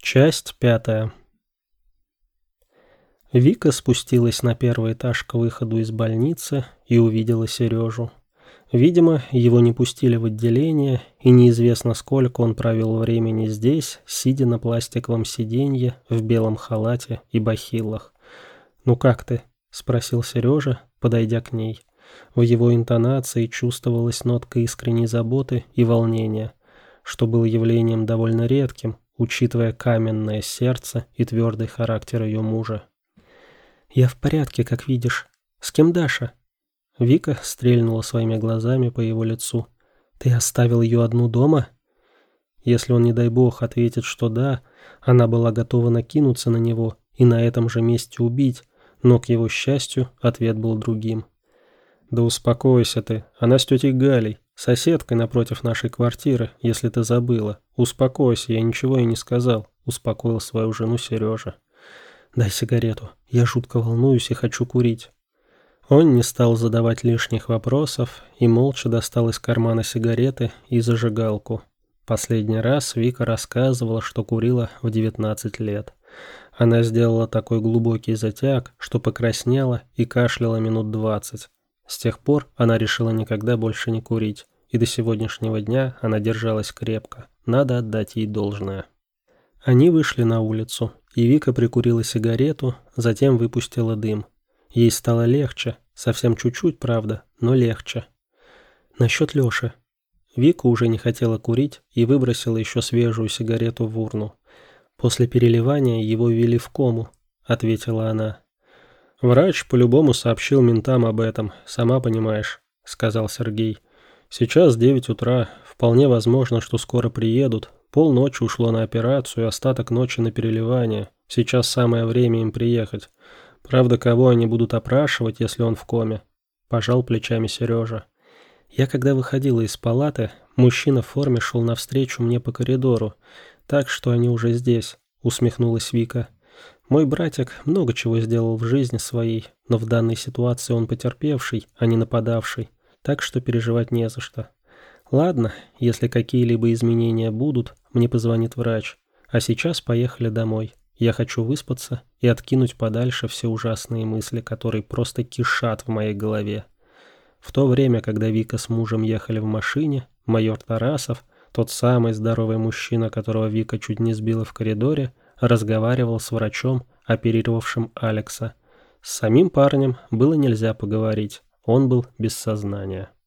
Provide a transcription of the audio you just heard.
Часть 5. Вика спустилась на первый этаж к выходу из больницы и увидела Сережу. Видимо, его не пустили в отделение, и неизвестно, сколько он провел времени здесь, сидя на пластиковом сиденье в белом халате и бахилах. «Ну как ты?» – спросил Сережа, подойдя к ней. В его интонации чувствовалась нотка искренней заботы и волнения, что было явлением довольно редким, учитывая каменное сердце и твердый характер ее мужа. «Я в порядке, как видишь. С кем Даша?» Вика стрельнула своими глазами по его лицу. «Ты оставил ее одну дома?» Если он, не дай бог, ответит, что да, она была готова накинуться на него и на этом же месте убить, но, к его счастью, ответ был другим. «Да успокойся ты, она с тетей Галей, соседкой напротив нашей квартиры, если ты забыла. Успокойся, я ничего и не сказал», — успокоил свою жену Сережа. «Дай сигарету, я жутко волнуюсь и хочу курить». Он не стал задавать лишних вопросов и молча достал из кармана сигареты и зажигалку. Последний раз Вика рассказывала, что курила в 19 лет. Она сделала такой глубокий затяг, что покраснела и кашляла минут 20. С тех пор она решила никогда больше не курить, и до сегодняшнего дня она держалась крепко. Надо отдать ей должное. Они вышли на улицу, и Вика прикурила сигарету, затем выпустила дым. Ей стало легче, совсем чуть-чуть, правда, но легче. Насчет Лёши. Вика уже не хотела курить и выбросила еще свежую сигарету в урну. «После переливания его ввели в кому», — ответила она. «Врач по-любому сообщил ментам об этом, сама понимаешь», — сказал Сергей. «Сейчас 9 утра, вполне возможно, что скоро приедут. Полночи ушло на операцию, остаток ночи на переливание. Сейчас самое время им приехать. Правда, кого они будут опрашивать, если он в коме?» Пожал плечами Сережа. «Я когда выходила из палаты, мужчина в форме шел навстречу мне по коридору, так что они уже здесь», — усмехнулась Вика. «Мой братик много чего сделал в жизни своей, но в данной ситуации он потерпевший, а не нападавший, так что переживать не за что. Ладно, если какие-либо изменения будут, мне позвонит врач. А сейчас поехали домой. Я хочу выспаться и откинуть подальше все ужасные мысли, которые просто кишат в моей голове». В то время, когда Вика с мужем ехали в машине, майор Тарасов, тот самый здоровый мужчина, которого Вика чуть не сбила в коридоре, разговаривал с врачом, оперировавшим Алекса. С самим парнем было нельзя поговорить, он был без сознания.